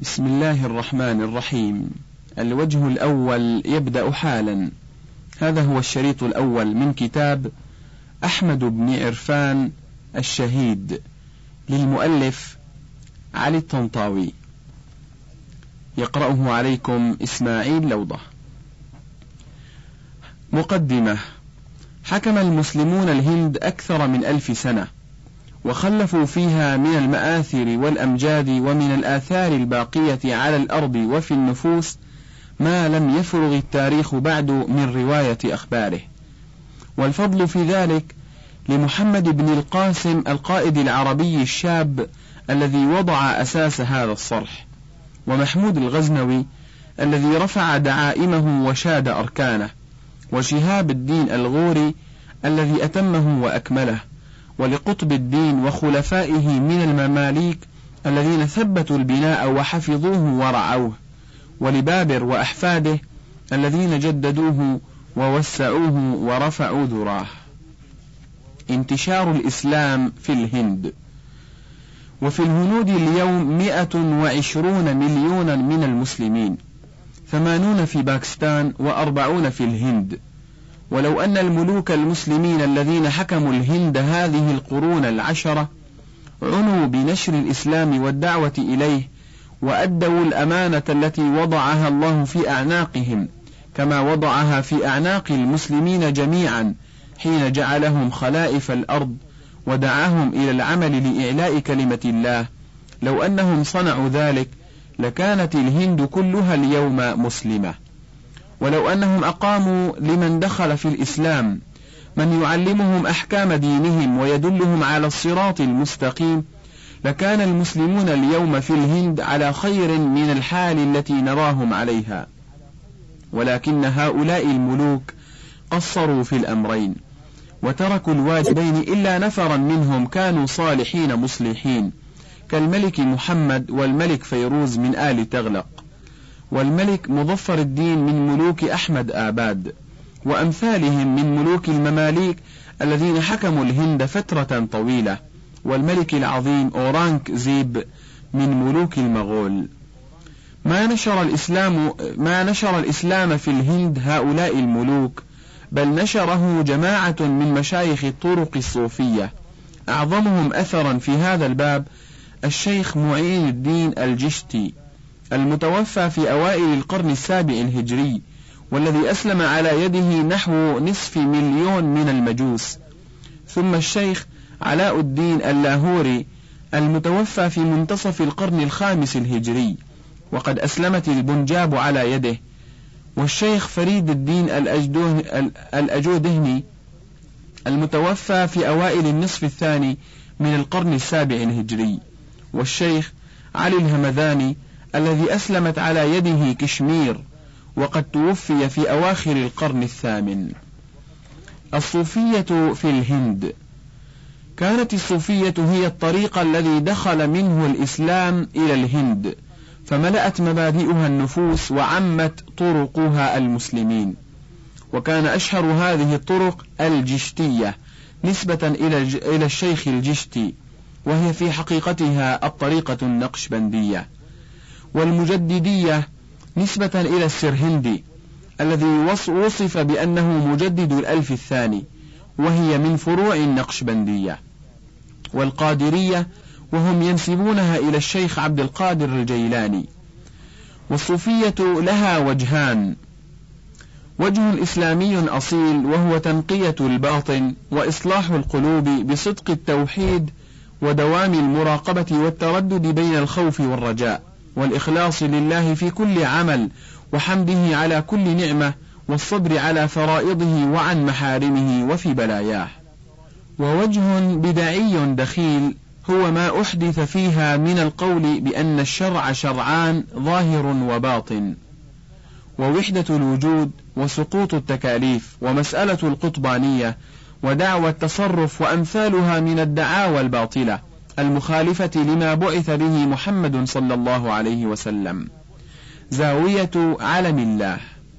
بسم الله الرحمن الرحيم. الوجه الأول يبدأ حالا. هذا هو الشريط الأول من كتاب أحمد بن عرفان الشهيد للمؤلف علي الطنطاوي، يقرأه عليكم إسماعيل لوضة. مقدمة. حكم المسلمون الهند أكثر من 1000 سنة، وخلفوا فيها من المآثر والأمجاد ومن الآثار الباقية على الأرض وفي النفوس ما لم يفرغ التاريخ بعد من رواية أخباره، والفضل في ذلك لمحمد بن القاسم القائد العربي الشاب الذي وضع أساس هذا الصرح، ومحمود الغزنوي الذي رفع دعائمه وشاد أركانه، وشهاب الدين الغوري الذي أتمه وأكمله، ولقطب الدين وخلفائه من المماليك الذين ثبتوا البناء وحفظوه ورعوه، ولبابر وأحفاده الذين جددوه ووسعوه ورفعوا ذراه. انتشار الإسلام في الهند. وفي الهنود اليوم 120 مليونا من المسلمين، 80 في باكستان و40 في الهند. ولو أن الملوك المسلمين الذين حكموا الهند هذه القرون 10 عنوا بنشر الإسلام والدعوة إليه، وأدوا الأمانة التي وضعها الله في أعناقهم كما وضعها في أعناق المسلمين جميعا حين جعلهم خلائف الأرض ودعاهم إلى العمل لإعلاء كلمة الله، لو أنهم صنعوا ذلك لكانت الهند كلها اليوم مسلمة. ولو أنهم أقاموا لمن دخل في الإسلام من يعلمهم أحكام دينهم ويدلهم على الصراط المستقيم لكان المسلمون اليوم في الهند على خير من الحال التي نراهم عليها. ولكن هؤلاء الملوك قصروا في الأمرين وتركوا الواجبين، إلا نفرا منهم كانوا صالحين مصلحين كالملك محمد والملك فيروز من آل تغلق، والملك مظفر الدين من ملوك أحمد آباد، وأمثالهم من ملوك المماليك الذين حكموا الهند فترة طويلة، والملك العظيم أورانك زيب من ملوك المغول. ما نشر الإسلام في الهند هؤلاء الملوك، بل نشره جماعة من مشايخ الطرق الصوفية، أعظمهم أثرا في هذا الباب الشيخ معين الدين الجشتي المتوفى في أوائل القرن 7 الهجري، والذي أسلم على يده نحو 250,000 من المجوس. ثم الشيخ علاء الدين اللاهوري المتوفى في منتصف القرن 5 الهجري، وقد أسلمت البنجاب على يده. والشيخ فريد الدين الأجودهني المتوفى في أوائل النصف الثاني من القرن 7 الهجري. والشيخ علي الهمذاني الذي أسلمت على يده كشمير، وقد توفي في أواخر القرن 8. الصوفية في الهند. كانت الصوفية هي الطريق الذي دخل منه الإسلام إلى الهند، فملأت مبادئها النفوس وعمت طرقها المسلمين. وكان أشهر هذه الطرق الجشتية نسبة إلى الشيخ الجشتي، وهي في حقيقتها الطريقة النقشبندية، والمجددية نسبة إلى السرهندي الذي وصف بأنه مجدد 1000 الثاني، وهي من فروع النقشبندية، والقادرية وهم ينسبونها إلى الشيخ عبد القادر الجيلاني. والصوفية لها وجهان: وجه إسلامي أصيل وهو تنقية الباطن وإصلاح القلوب بصدق التوحيد ودوام المراقبة والتردد بين الخوف والرجاء والإخلاص لله في كل عمل، وحمده على كل نعمة، والصبر على فرائضه وعن محارمه وفي بلاياه. ووجه بدعي دخيل هو ما أحدث فيها من القول بأن الشرع شرعان ظاهر وباطن، ووحدة الوجود، وسقوط التكاليف، ومسألة القطبانية، ودعوى التصرف، وأمثالها من الدعاوى الباطلة المخالفة لما بعث به محمد صلى الله عليه وسلم. زاوية علم الله.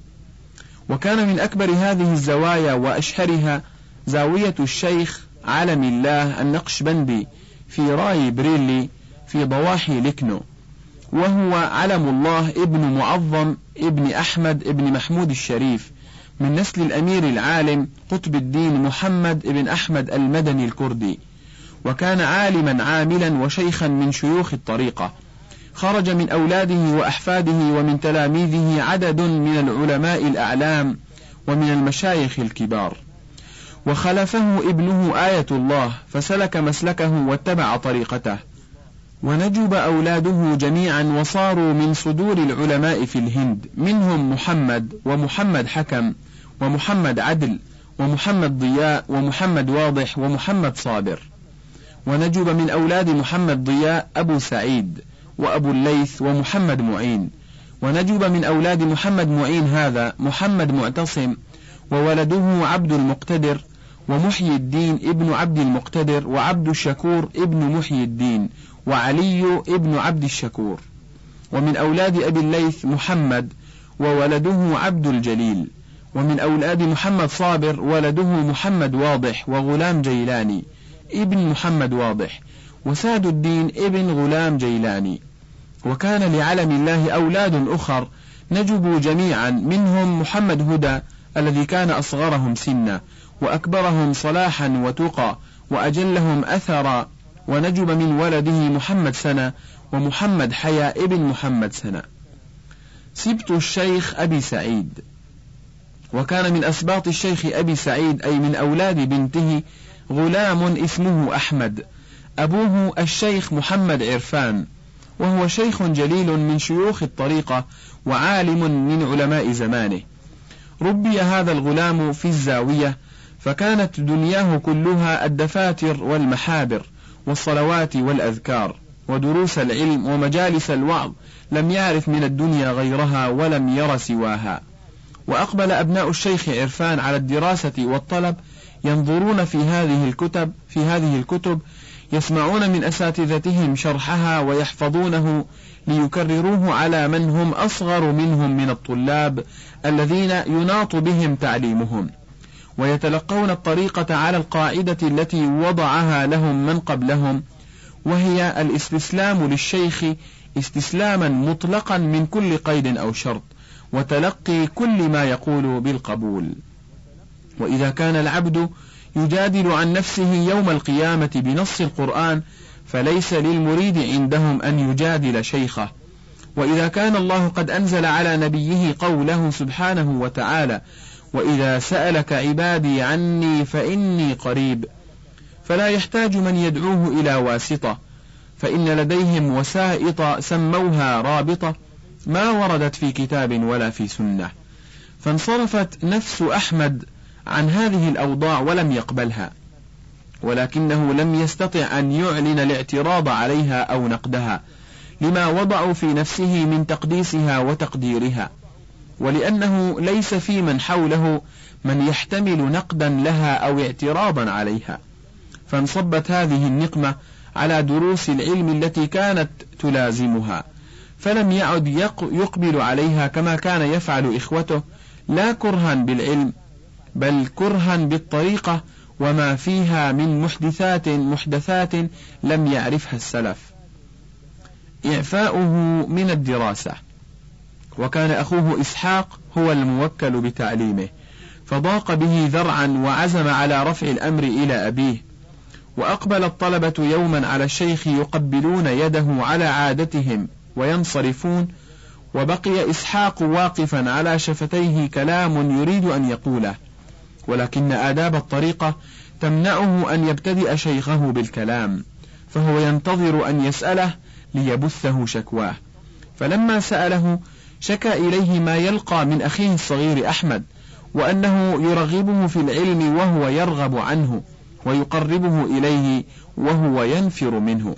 وكان من أكبر هذه الزوايا وأشهرها زاوية الشيخ علم الله النقشبندي في راي بريلي في ضواحي لكنو، وهو علم الله ابن معظم ابن أحمد ابن محمود الشريف من نسل الأمير العالم قطب الدين محمد ابن أحمد المدني الكردي، وكان عالما عاملا وشيخا من شيوخ الطريقة. خرج من أولاده وأحفاده ومن تلاميذه عدد من العلماء الأعلام ومن المشايخ الكبار، وخلفه ابنه آية الله فسلك مسلكه واتبع طريقته، ونجب أولاده جميعا وصاروا من صدور العلماء في الهند، منهم محمد ومحمد حكم ومحمد عدل ومحمد ضياء ومحمد واضح ومحمد صابر. ونجب من أولاد محمد ضياء أبو سعيد وأبو الليث ومحمد معين. ونجب من أولاد محمد معين هذا محمد معتصم وولده عبد المقتدر ومحيي الدين ابن عبد المقتدر وعبد الشكور ابن محيي الدين وعلي ابن عبد الشكور. ومن أولاد أبي الليث محمد وولده عبد الجليل. ومن أولاد محمد صابر ولده محمد واضح وغلام جيلاني ابن محمد واضح وساد الدين ابن غلام جيلاني. وكان لعلم الله أولاد أخر نجبوا جميعا، منهم محمد هدى الذي كان أصغرهم سنا وأكبرهم صلاحا وتقى وأجلهم أثرا. ونجب من ولده محمد سنة ومحمد حيا ابن محمد سنة. سبط الشيخ أبي سعيد. وكان من أسباط الشيخ أبي سعيد أي من أولاد بنته غلام اسمه أحمد، أبوه الشيخ محمد عرفان، وهو شيخ جليل من شيوخ الطريقة وعالم من علماء زمانه. ربي هذا الغلام في الزاوية، فكانت دنياه كلها الدفاتر والمحابر والصلوات والأذكار ودروس العلم ومجالس الوعظ، لم يعرف من الدنيا غيرها ولم ير سواها. وأقبل أبناء الشيخ عرفان على الدراسة والطلب، ينظرون في هذه الكتب يسمعون من أساتذتهم شرحها ويحفظونه ليكرروه على من هم أصغر منهم من الطلاب الذين يناط بهم تعليمهم، ويتلقون الطريقة على القاعدة التي وضعها لهم من قبلهم، وهي الاستسلام للشيخ استسلاما مطلقا من كل قيد أو شرط، وتلقي كل ما يقول بالقبول. وإذا كان العبد يجادل عن نفسه يوم القيامة بنص القرآن، فليس للمريد عندهم أن يجادل شيخه. وإذا كان الله قد أنزل على نبيه قوله سبحانه وتعالى: وإذا سألك عبادي عني فإني قريب، فلا يحتاج من يدعوه إلى واسطة، فإن لديهم وسائط سموها رابطة ما وردت في كتاب ولا في سنة. فانصرفت نفس أحمد عن هذه الأوضاع ولم يقبلها، ولكنه لم يستطع أن يعلن الاعتراض عليها أو نقدها لما وضعوا في نفسه من تقديسها وتقديرها، ولأنه ليس في من حوله من يحتمل نقدا لها أو اعتراضا عليها. فانصبت هذه النقمة على دروس العلم التي كانت تلازمها، فلم يعد يقبل عليها كما كان يفعل إخوته، لا كرها بالعلم بل كرها بالطريقة وما فيها من محدثات لم يعرفها السلف. إعفاؤه من الدراسة. وكان أخوه إسحاق هو الموكل بتعليمه، فضاق به ذرعا وعزم على رفع الأمر إلى أبيه. وأقبل الطلبة يوما على الشيخ يقبلون يده على عادتهم وينصرفون، وبقي إسحاق واقفا على شفتيه كلام يريد أن يقوله، ولكن آداب الطريقة تمنعه أن يبتدئ شيخه بالكلام، فهو ينتظر أن يسأله ليبثه شكواه. فلما سأله شكى إليه ما يلقى من أخيه الصغير أحمد، وأنه يرغبه في العلم وهو يرغب عنه، ويقربه إليه وهو ينفر منه.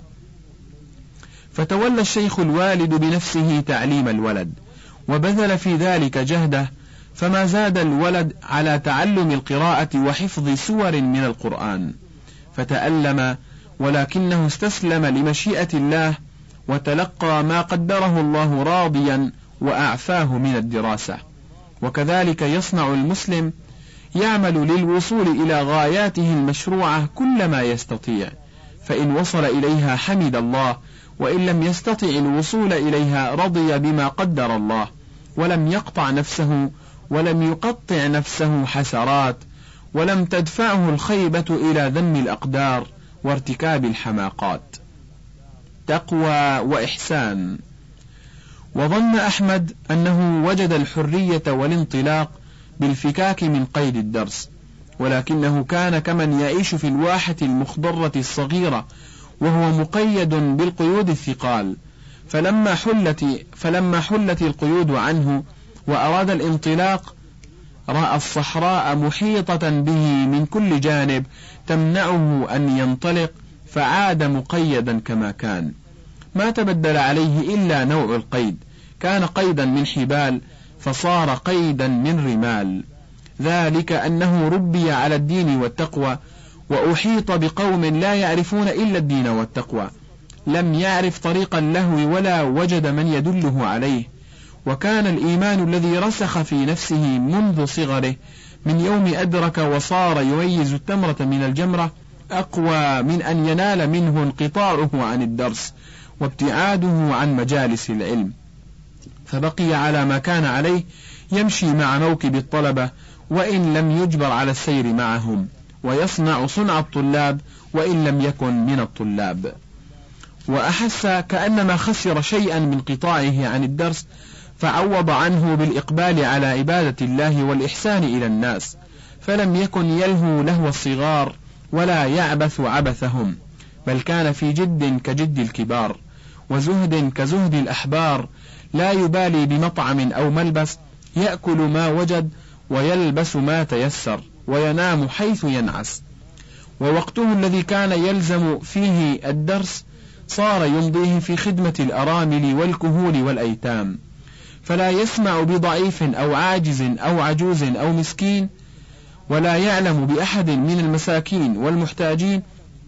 فتولى الشيخ الوالد بنفسه تعليم الولد، وبذل في ذلك جهده، فما زاد الولد على تعلم القراءة وحفظ سور من القرآن، فتألم ولكنه استسلم لمشيئة الله، وتلقى ما قدره الله راضيا وأعفاه من الدراسة. وكذلك يصنع المسلم، يعمل للوصول إلى غاياته المشروعة كل ما يستطيع، فإن وصل إليها حمد الله، وإن لم يستطع الوصول إليها رضي بما قدر الله، ولم يقطع نفسه ولم يقطع نفسه حسرات، ولم تدفعه الخيبة إلى ذم الأقدار وارتكاب الحماقات. تقوى وإحسان. وظن أحمد أنه وجد الحرية والانطلاق بالفكاك من قيد الدرس، ولكنه كان كمن يعيش في الواحة المخضرة الصغيرة وهو مقيد بالقيود الثقال، فلما حلت القيود عنه وأراد الانطلاق رأى الصحراء محيطة به من كل جانب تمنعه أن ينطلق، فعاد مقيدا كما كان. ما تبدل عليه إلا نوع القيد، كان قيدا من حبال فصار قيدا من رمال، ذلك أنه ربي على الدين والتقوى، وأحيط بقوم لا يعرفون إلا الدين والتقوى، لم يعرف طريق اللهو ولا وجد من يدله عليه. وكان الإيمان الذي رسخ في نفسه منذ صغره من يوم أدرك وصار يميز التمرة من الجمرة أقوى من أن ينال منه انقطاعه عن الدرس وابتعاده عن مجالس العلم، فبقي على ما كان عليه، يمشي مع موكب الطلبة وإن لم يجبر على السير معهم، ويصنع صنع الطلاب وإن لم يكن من الطلاب. وأحس كأنما خسر شيئا من قطاعه عن الدرس، فعوض عنه بالإقبال على عبادة الله والإحسان إلى الناس، فلم يكن يلهو لهو الصغار ولا يعبث عبثهم، بل كان في جد كجد الكبار، وزهد كزهد الأحبار، لا يبالي بمطعم أو ملبس، يأكل ما وجد ويلبس ما تيسر وينام حيث ينعس. ووقته الذي كان يلزم فيه الدرس صار يمضيه في خدمة الأرامل والكهول والأيتام، فلا يسمع بضعيف أو عاجز أو عجوز أو مسكين، ولا يعلم بأحد من المساكين والمحتاجين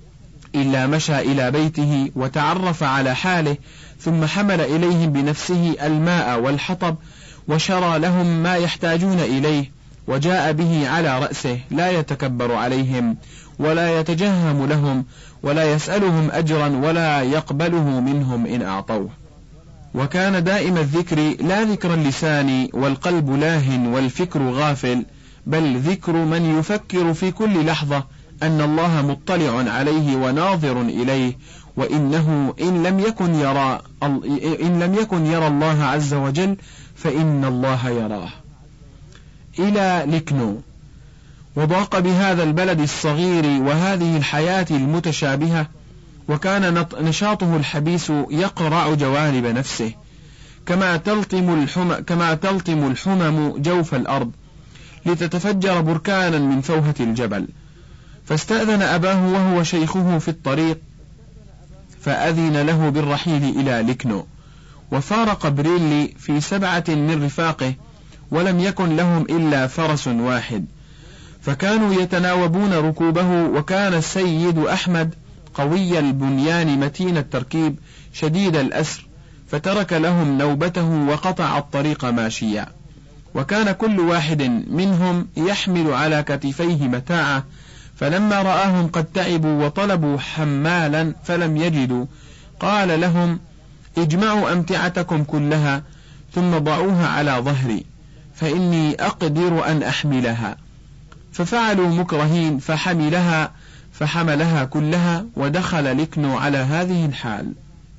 إلا مشى إلى بيته وتعرف على حاله، ثم حمل إليهم بنفسه الماء والحطب، وشرى لهم ما يحتاجون إليه، وجاء به على رأسه، لا يتكبر عليهم ولا يتجهم لهم ولا يسألهم أجرا ولا يقبله منهم إن أعطوه. وكان دائم الذكر، لا ذكر اللسان والقلب لاه والفكر غافل، بل ذكر من يفكر في كل لحظة أن الله مطلع عليه وناظر إليه، وإنه إن لم يكن يرى الله عز وجل فإن الله يراه. إلى لكنو. وضاق بهذا البلد الصغير وهذه الحياة المتشابهة، وكان نشاطه الحبيس يقرع جوانب نفسه كما تلطم الحمم جوف الأرض لتتفجر بركانا من فوهة الجبل. فاستأذن أباه وهو شيخه في الطريق، فأذن له بالرحيل إلى لكنو، وفارق بريلي في 7 من رفاقه، ولم يكن لهم إلا فرس واحد، فكانوا يتناوبون ركوبه. وكان السيد أحمد قوي البنيان متين التركيب شديد الأسر، فترك لهم نوبته وقطع الطريق ماشيا. وكان كل واحد منهم يحمل على كتفيه متاعه، فلما رآهم قد تعبوا وطلبوا حمالا فلم يجدوا، قال لهم: اجمعوا أمتعتكم كلها ثم ضعوها على ظهري فإني أقدر أن أحملها. ففعلوا مكرهين، فحملها كلها، ودخل لكنو على هذه الحال.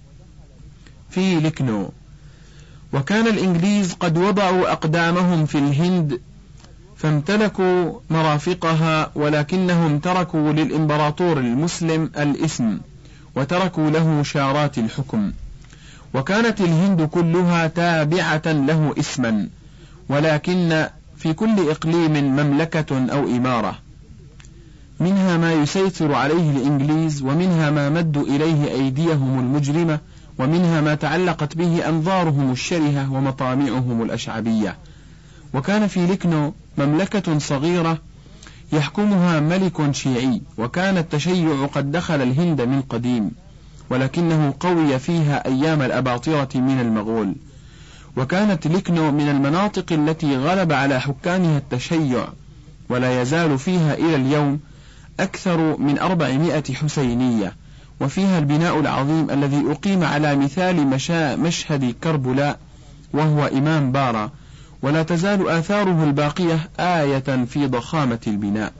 في لكنو. وكان الإنجليز قد وضعوا أقدامهم في الهند فامتلكوا مرافقها، ولكنهم تركوا للإمبراطور المسلم الاسم وتركوا له شارات الحكم، وكانت الهند كلها تابعة له اسما، ولكن في كل إقليم مملكة أو إمارة، منها ما يسيطر عليه الإنجليز، ومنها ما مدوا إليه أيديهم المجرمة، ومنها ما تعلقت به أنظارهم الشرهة ومطامعهم الأشعبية. وكان في لكنو مملكة صغيرة يحكمها ملك شيعي، وكان التشيع قد دخل الهند من قديم، ولكنه قوي فيها أيام الأباطرة من المغول. وكانت لكنو من المناطق التي غلب على حكامها التشيع، ولا يزال فيها إلى اليوم أكثر من 400 حسينية، وفيها البناء العظيم الذي أقيم على مثال مشهد كربلاء وهو إمام بارا، ولا تزال آثاره الباقية آية في ضخامة البناء.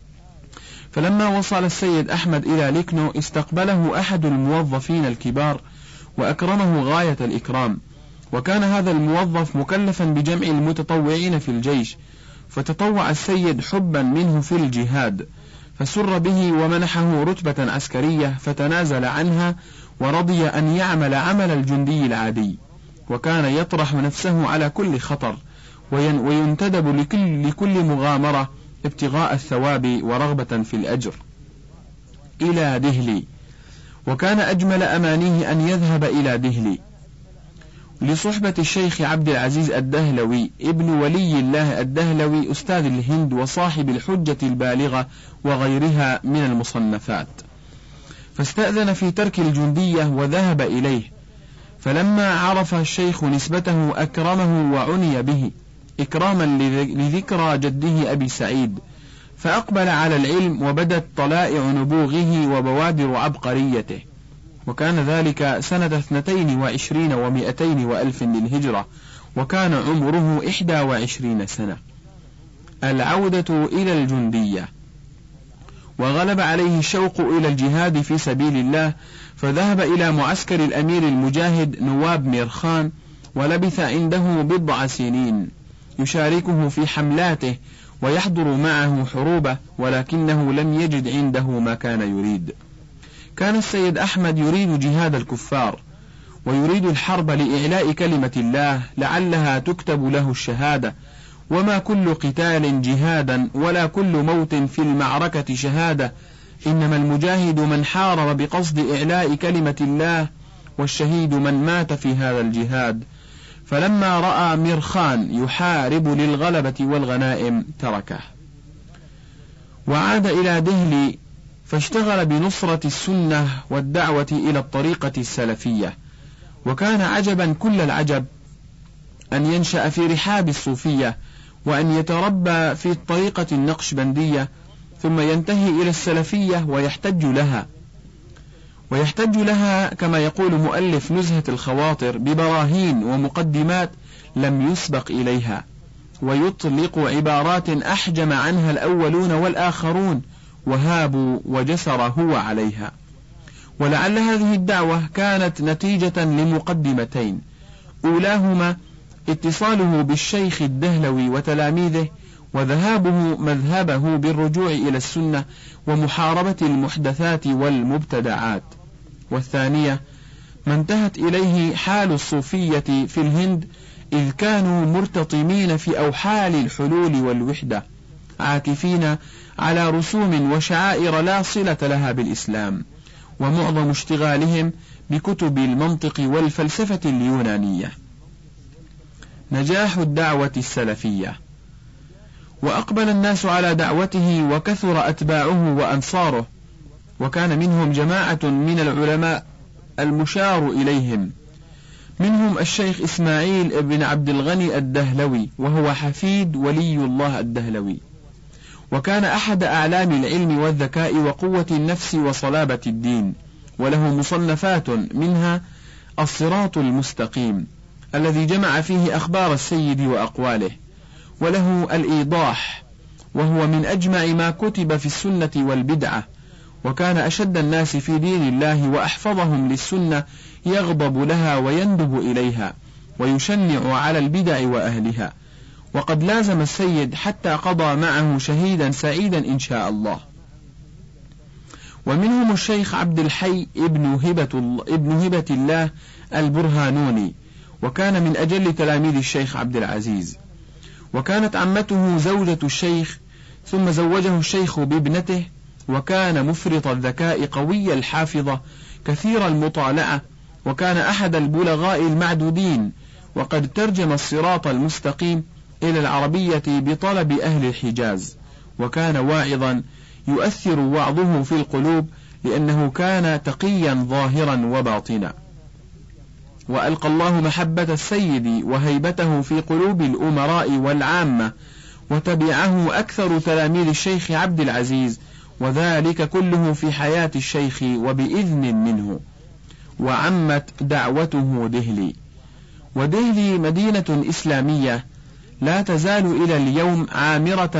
فلما وصل السيد أحمد إلى لكنو استقبله أحد الموظفين الكبار وأكرمه غاية الإكرام، وكان هذا الموظف مكلفا بجمع المتطوعين في الجيش، فتطوع السيد حبا منه في الجهاد، فسر به ومنحه رتبة عسكرية فتنازل عنها ورضي أن يعمل عمل الجندي العادي، وكان يطرح نفسه على كل خطر وينتدب لكل مغامرة ابتغاء الثواب ورغبة في الأجر. إلى دهلي، وكان أجمل أمانيه أن يذهب إلى دهلي لصحبة الشيخ عبد العزيز الدهلوي ابن ولي الله الدهلوي أستاذ الهند وصاحب الحجة البالغة وغيرها من المصنفات، فاستأذن في ترك الجندية وذهب إليه، فلما عرف الشيخ نسبته أكرمه وعني به إكراما لذكرى جده أبي سعيد، فأقبل على العلم وبدت طلائع نبوغه وبوادر عبقريته، وكان ذلك سنة 22 و200 وألف للهجرة، وكان عمره 21 سنة. العودة إلى الجندية، وغلب عليه الشوق إلى الجهاد في سبيل الله، فذهب إلى معسكر الأمير المجاهد نواب ميرخان، ولبث عنده بضع سنين يشاركه في حملاته ويحضر معه حروبه، ولكنه لم يجد عنده ما كان يريد. كان السيد أحمد يريد جهاد الكفار ويريد الحرب لإعلاء كلمة الله لعلها تكتب له الشهادة، وما كل قتال جهادا ولا كل موت في المعركة شهادة، إنما المجاهد من حارب بقصد إعلاء كلمة الله، والشهيد من مات في هذا الجهاد. فلما رأى ميرخان يحارب للغلبة والغنائم تركه وعاد إلى دهلي، فاشتغل بنصرة السنة والدعوة إلى الطريقة السلفية. وكان عجبا كل العجب أن ينشأ في رحاب الصوفية وأن يتربى في الطريقة النقشبندية، ثم ينتهي إلى السلفية ويحتج لها كما يقول مؤلف نزهة الخواطر ببراهين ومقدمات لم يسبق إليها، ويطلق عبارات أحجم عنها الأولون والآخرون وهابوا وجسر هو عليها. ولعل هذه الدعوة كانت نتيجة لمقدمتين، أولاهما اتصاله بالشيخ الدهلوي وتلاميذه وذهابه مذهبه بالرجوع إلى السنة ومحاربة المحدثات والمبتدعات، والثانية ما انتهت إليه حال الصوفية في الهند، إذ كانوا مرتطمين في أوحال الحلول والوحدة، عاكفين على رسوم وشعائر لا صلة لها بالإسلام، ومعظم اشتغالهم بكتب المنطق والفلسفة اليونانية. نجاح الدعوة السلفية. وأقبل الناس على دعوته وكثر أتباعه وأنصاره، وكان منهم جماعة من العلماء المشار إليهم، منهم الشيخ إسماعيل بن عبد الغني الدهلوي، وهو حفيد ولي الله الدهلوي، وكان أحد أعلام العلم والذكاء وقوة النفس وصلابة الدين، وله مصنفات منها الصراط المستقيم الذي جمع فيه أخبار السيد وأقواله، وله الإيضاح وهو من أجمع ما كتب في السنة والبدعة، وكان أشد الناس في دين الله وأحفظهم للسنة، يغضب لها ويندب إليها ويشنع على البدع وأهلها، وقد لازم السيد حتى قضى معه شهيدا سعيدا إن شاء الله. ومنهم الشيخ عبد الحي ابن هبة الله البرهانوني، وكان من أجل تلاميذ الشيخ عبد العزيز، وكانت عمته زوجة الشيخ، ثم زوجه الشيخ بابنته، وكان مفرط الذكاء قوي الحافظة كثير المطالعة، وكان أحد البلغاء المعدودين، وقد ترجم الصراط المستقيم إلى العربية بطلب أهل الحجاز، وكان واعظا يؤثر وعظه في القلوب لأنه كان تقيا ظاهرا وباطنا. وألقى الله محبة السيد وهيبته في قلوب الأمراء والعامة، وتبعه أكثر تلاميذ الشيخ عبد العزيز، وذلك كله في حياة الشيخ وبإذن منه. وعمت دعوته دهلي. ودهلي مدينة إسلامية لا تزال إلى اليوم عامرة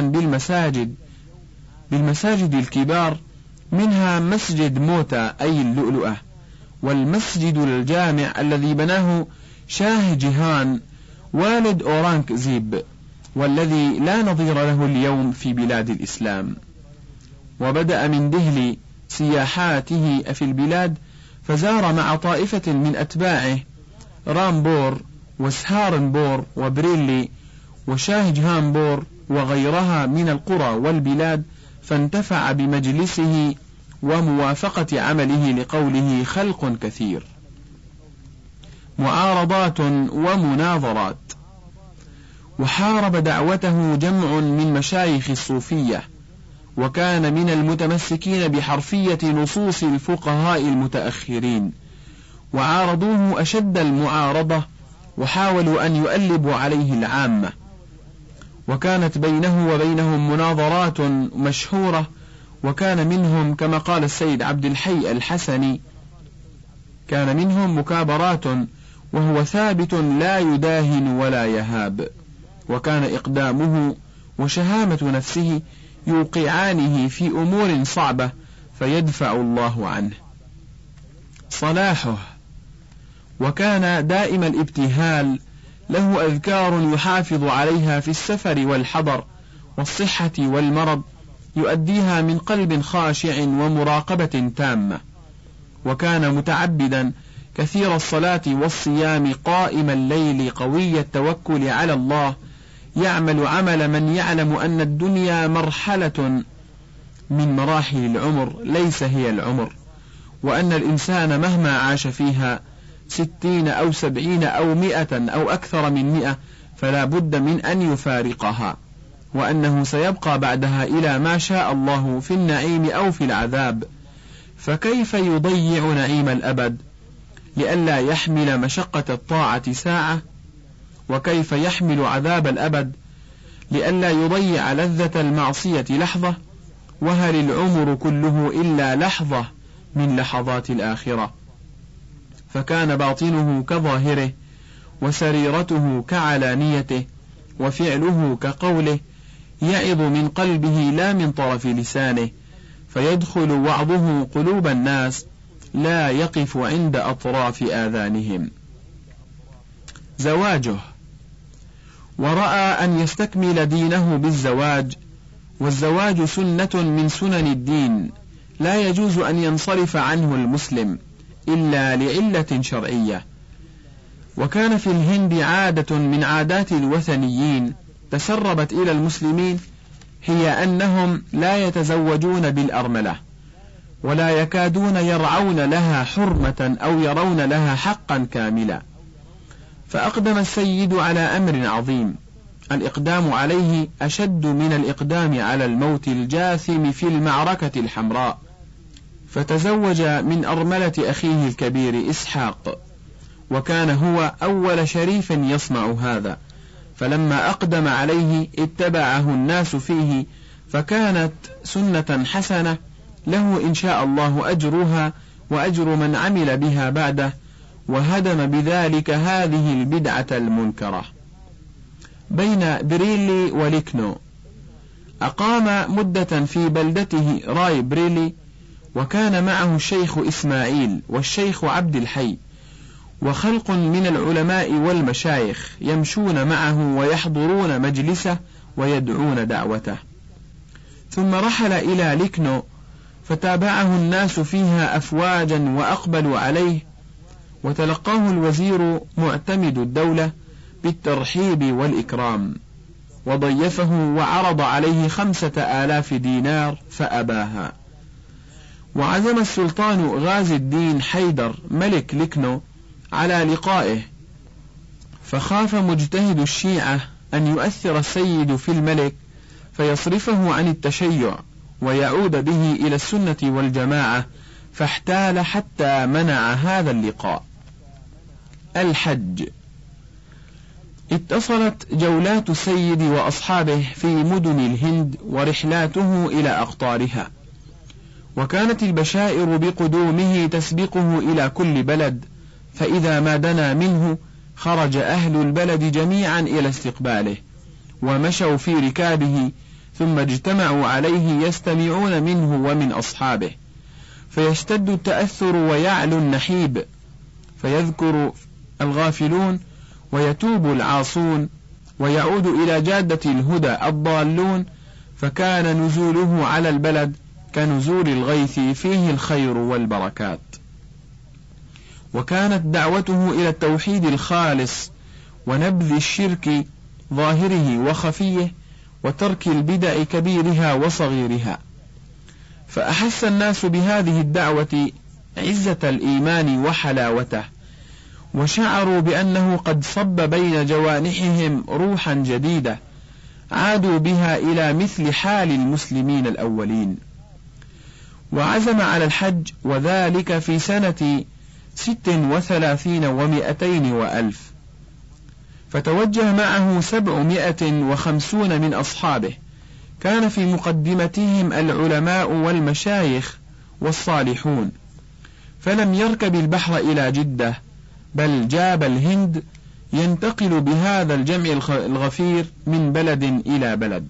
بالمساجد الكبار، منها مسجد موتى أي اللؤلؤة، والمسجد الجامع الذي بناه شاه جيهان والد أورانك زيب، والذي لا نظير له اليوم في بلاد الإسلام. وبدأ من دهلي سياحاته في البلاد، فزار مع طائفة من أتباعه رامبور وسهارنبور وبريلي وشاهجهانبور وغيرها من القرى والبلاد، فانتفع بمجلسه وموافقة عمله لقوله خلق كثير. معارضات ومناظرات. وحارب دعوته جمع من مشايخ الصوفية، وكان من المتمسكين بحرفية نصوص الفقهاء المتأخرين، وعارضوه أشد المعارضة، وحاولوا أن يؤلبوا عليه العامة. وكانت بينه وبينهم مناظرات مشهورة، وكان منهم كما قال السيد عبد الحي الحسني: كان منهم مكابرات وهو ثابت لا يداهن ولا يهاب، وكان إقدامه وشهامة نفسه يوقعانه في أمور صعبة فيدفع الله عنه. صلاحه. وكان دائم الابتهال، له أذكار يحافظ عليها في السفر والحضر والصحة والمرض، يؤديها من قلب خاشع ومراقبة تامة. وكان متعبدا كثير الصلاة والصيام، قائم الليل، قوي التوكل على الله، يعمل عمل من يعلم أن الدنيا مرحلة من مراحل العمر ليس هي العمر، وأن الإنسان مهما عاش فيها 60 أو 70 أو 100 أو أكثر من 100 فلا بد من أن يفارقها، وأنه سيبقى بعدها إلى ما شاء الله في النعيم أو في العذاب. فكيف يضيع نعيم الأبد لئلا يحمل مشقة الطاعة ساعة؟ وكيف يحمل عذاب الأبد لئلا يضيع لذة المعصية لحظة؟ وهل العمر كله إلا لحظة من لحظات الآخرة؟ فكان باطنه كظاهره، وسريرته كعلانيته، وفعله كقوله، يعظ من قلبه لا من طرف لسانه، فيدخل وعظه قلوب الناس لا يقف عند أطراف آذانهم. زواجه. ورأى أن يستكمل دينه بالزواج، والزواج سنة من سنن الدين، لا يجوز أن ينصرف عنه المسلم إلا لعلة شرعية. وكان في الهند عادة من عادات الوثنيين تسربت إلى المسلمين، هي أنهم لا يتزوجون بالأرملة، ولا يكادون يرعون لها حرمة أو يرون لها حقا كاملا. فأقدم السيد على أمر عظيم، الإقدام عليه أشد من الإقدام على الموت الجاثم في المعركة الحمراء، فتزوج من أرملة أخيه الكبير إسحاق، وكان هو أول شريف يصنع هذا، فلما أقدم عليه اتبعه الناس فيه، فكانت سنة حسنة له إن شاء الله أجرها وأجر من عمل بها بعده، وهدم بذلك هذه البدعة المنكرة. بين بريلي ولكنو. أقام مدة في بلدته راي بريلي، وكان معه الشيخ إسماعيل والشيخ عبد الحي وخلق من العلماء والمشايخ، يمشون معه ويحضرون مجلسه ويدعون دعوته. ثم رحل إلى لكنو، فتابعه الناس فيها أفواجا وأقبلوا عليه، وتلقاه الوزير معتمد الدولة بالترحيب والإكرام، وضيفه وعرض عليه 5000 دينار فأباها. وعزم السلطان غازي الدين حيدر ملك لكنو على لقائه، فخاف مجتهد الشيعة أن يؤثر السيد في الملك فيصرفه عن التشيع ويعود به إلى السنة والجماعة، فاحتال حتى منع هذا اللقاء. الحج. اتصلت جولات السيد وأصحابه في مدن الهند ورحلاته إلى أقطارها، وكانت البشائر بقدومه تسبقه إلى كل بلد، فإذا ما دنا منه خرج أهل البلد جميعا إلى استقباله، ومشوا في ركابه، ثم اجتمعوا عليه يستمعون منه ومن أصحابه، فيشتد التأثر ويعلو النحيب، فيذكر الغافلون ويتوب العاصون، ويعود إلى جادة الهدى الضالون، فكان نزوله على البلد كنزول الغيث فيه الخير والبركات. وكانت دعوته إلى التوحيد الخالص ونبذ الشرك ظاهره وخفيه، وترك البدع كبيرها وصغيرها، فأحس الناس بهذه الدعوة عزة الإيمان وحلاوته، وشعروا بأنه قد صب بين جوانحهم روحا جديدة عادوا بها إلى مثل حال المسلمين الأولين. وعزم على الحج، وذلك في سنة 36 و200 وألف، فتوجه معه 750 من أصحابه، كان في مقدمتهم العلماء والمشايخ والصالحون، فلم يركب البحر إلى جدة، بل جاب الهند ينتقل بهذا الجمع الغفير من بلد إلى بلد،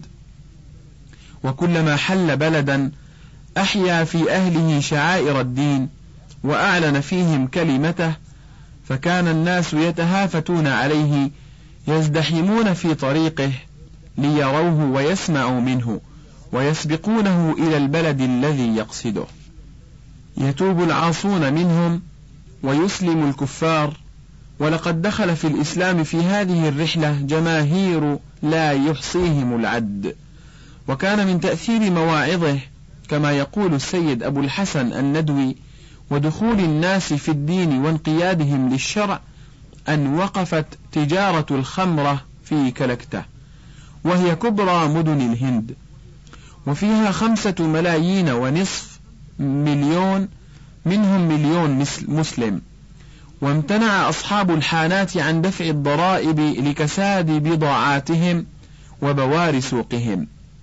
وكلما حل بلدا أحيا في أهله شعائر الدين وأعلن فيهم كلمته، فكان الناس يتهافتون عليه يزدحمون في طريقه ليروه ويسمعوا منه، ويسبقونه إلى البلد الذي يقصده. يتوب العاصون منهم ويسلم الكفار، ولقد دخل في الإسلام في هذه الرحلة جماهير لا يحصيهم العد. وكان من تأثير مواعظه كما يقول السيد أبو الحسن الندوي ودخول الناس في الدين وانقيادهم للشرع أن وقفت تجارة الخمرة في كلكتة، وهي كبرى مدن الهند، وفيها 5 ملايين ونصف مليون، منهم 1,000,000 مسلم، وامتنع أصحاب الحانات عن دفع الضرائب لكساد بضاعاتهم وبوار سوقهم.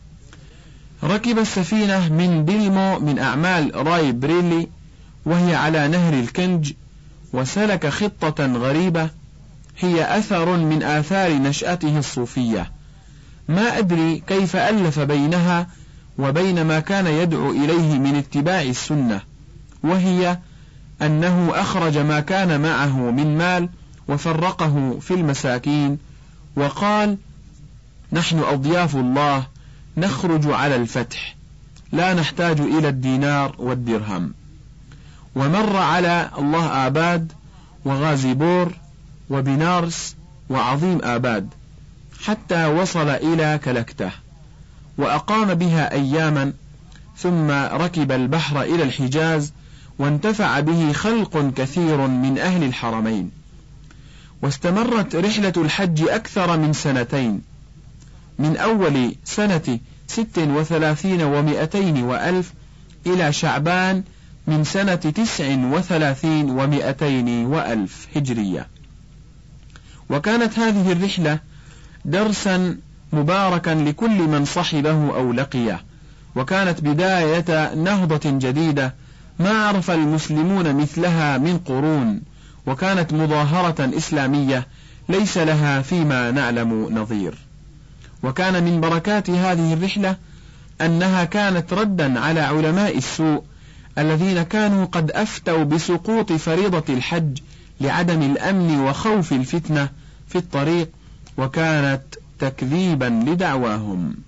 ركب السفينة من بيلمو من أعمال راي بريلي وهي على نهر الكنج، وسلك خطة غريبة هي أثر من آثار نشأته الصوفية، ما أدري كيف ألف بينها وبين ما كان يدعو إليه من اتباع السنة، وهي أنه أخرج ما كان معه من مال وفرقه في المساكين، وقال: نحن أضياف الله نخرج على الفتح، لا نحتاج إلى الدينار والدرهم. ومر على الله آباد وغازيبور وبنارس وعظيم آباد حتى وصل إلى كلكتة، وأقام بها أياما، ثم ركب البحر إلى الحجاز، وانتفع به خلق كثير من أهل الحرمين. واستمرت رحلة الحج أكثر من 2 سنين، من أول سنة 36 و200 وألف إلى شعبان من سنة 39 و200 وألف هجرية. وكانت هذه الرحلة درسا مباركا لكل من صحبه أو لقيه، وكانت بداية نهضة جديدة ما عرف المسلمون مثلها من قرون، وكانت مظاهرة إسلامية ليس لها فيما نعلم نظير. وكان من بركات هذه الرحلة أنها كانت ردا على علماء السوء الذين كانوا قد أفتوا بسقوط فريضة الحج لعدم الأمن وخوف الفتنة في الطريق، وكانت تكذيبا لدعواهم.